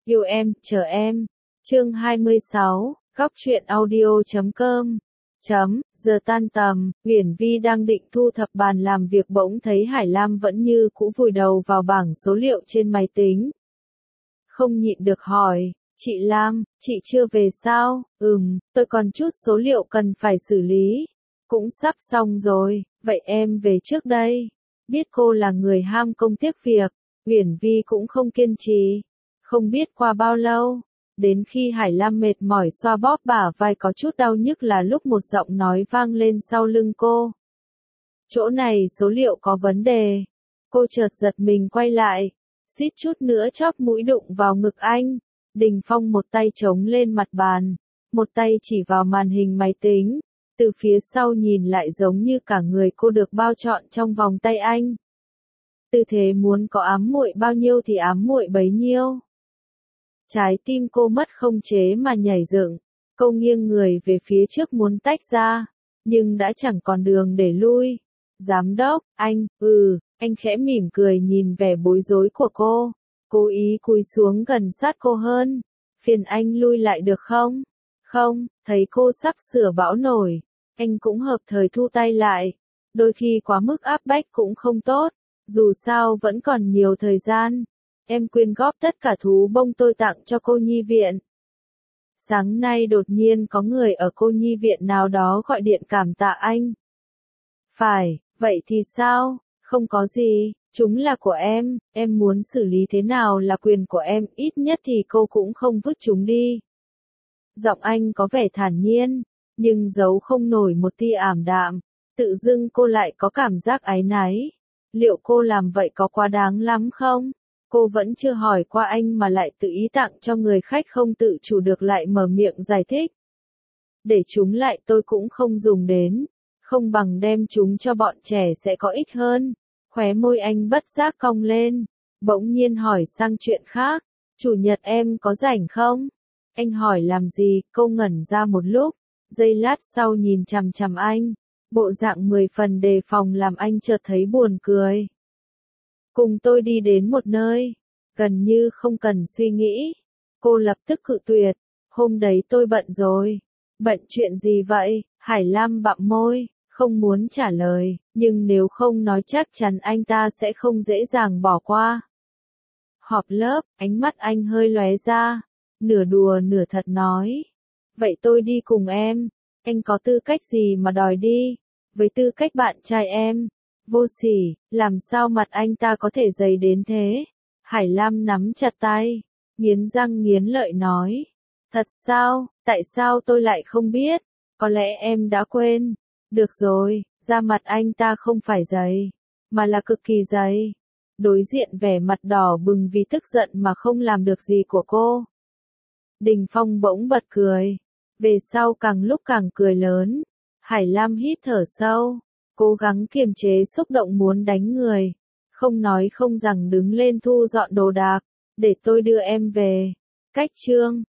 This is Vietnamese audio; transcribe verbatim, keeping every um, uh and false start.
Yêu em, chờ em. Chương hai mươi sáu, góc truyện audio chấm com. Chấm, giờ tan tầm, Uyển Vi đang định thu thập bàn làm việc bỗng thấy Hải Lam vẫn như cũ vùi đầu vào bảng số liệu trên máy tính. Không nhịn được hỏi, chị Lam, chị chưa về sao? Ừm, tôi còn chút số liệu cần phải xử lý. Cũng sắp xong rồi, vậy em về trước đây. Biết cô là người ham công tiếc việc, Uyển Vi cũng không kiên trì. Không biết qua bao lâu, đến khi Hải Lam mệt mỏi xoa bóp bả vai có chút đau nhức là lúc một giọng nói vang lên sau lưng cô. Chỗ này số liệu có vấn đề. Cô chợt giật mình quay lại, suýt chút nữa chóp mũi đụng vào ngực anh. Đình Phong một tay chống lên mặt bàn, một tay chỉ vào màn hình máy tính, từ phía sau nhìn lại giống như cả người cô được bao trọn trong vòng tay anh. Tư thế muốn có ám muội bao nhiêu thì ám muội bấy nhiêu. Trái tim cô mất không chế mà nhảy dựng, cô nghiêng người về phía trước muốn tách ra, nhưng đã chẳng còn đường để lui. Giám đốc, anh, ừ, anh khẽ mỉm cười nhìn vẻ bối rối của cô, cố ý cúi xuống gần sát cô hơn. Phiền anh lui lại được không? Không, thấy cô sắp sửa bão nổi, anh cũng hợp thời thu tay lại. Đôi khi quá mức áp bách cũng không tốt, dù sao vẫn còn nhiều thời gian. Em quyên góp tất cả thú bông tôi tặng cho cô nhi viện. Sáng nay đột nhiên có người ở cô nhi viện nào đó gọi điện cảm tạ anh. Phải, vậy thì sao? Không có gì, chúng là của em, em muốn xử lý thế nào là quyền của em, ít nhất thì cô cũng không vứt chúng đi. Giọng anh có vẻ thản nhiên, nhưng giấu không nổi một tia ảm đạm, tự dưng cô lại có cảm giác áy náy. Liệu cô làm vậy có quá đáng lắm không? Cô vẫn chưa hỏi qua anh mà lại tự ý tặng cho người khách không tự chủ được lại mở miệng giải thích. Để chúng lại tôi cũng không dùng đến, không bằng đem chúng cho bọn trẻ sẽ có ích hơn. Khóe môi anh bất giác cong lên, bỗng nhiên hỏi sang chuyện khác, chủ nhật em có rảnh không? Anh hỏi làm gì, cô ngẩn ra một lúc, giây lát sau nhìn chằm chằm anh, bộ dạng mười phần đề phòng làm anh chợt thấy buồn cười. Cùng tôi đi đến một nơi, gần như không cần suy nghĩ. Cô lập tức cự tuyệt, hôm đấy tôi bận rồi. Bận chuyện gì vậy? Hải Lam bặm môi, không muốn trả lời, nhưng nếu không nói chắc chắn anh ta sẽ không dễ dàng bỏ qua. Họp lớp, ánh mắt anh hơi lóe ra, nửa đùa nửa thật nói. Vậy tôi đi cùng em, anh có tư cách gì mà đòi đi? Với tư cách bạn trai em. Vô sỉ, làm sao mặt anh ta có thể dày đến thế? Hải Lam nắm chặt tay, nghiến răng nghiến lợi nói. Thật sao, tại sao tôi lại không biết? Có lẽ em đã quên. Được rồi, da mặt anh ta không phải dày, mà là cực kỳ dày. Đối diện vẻ mặt đỏ bừng vì tức giận mà không làm được gì của cô. Đình Phong bỗng bật cười, về sau càng lúc càng cười lớn. Hải Lam hít thở sâu, cố gắng kiềm chế xúc động muốn đánh người. Không nói không rằng đứng lên thu dọn đồ đạc, để tôi đưa em về. Cách chương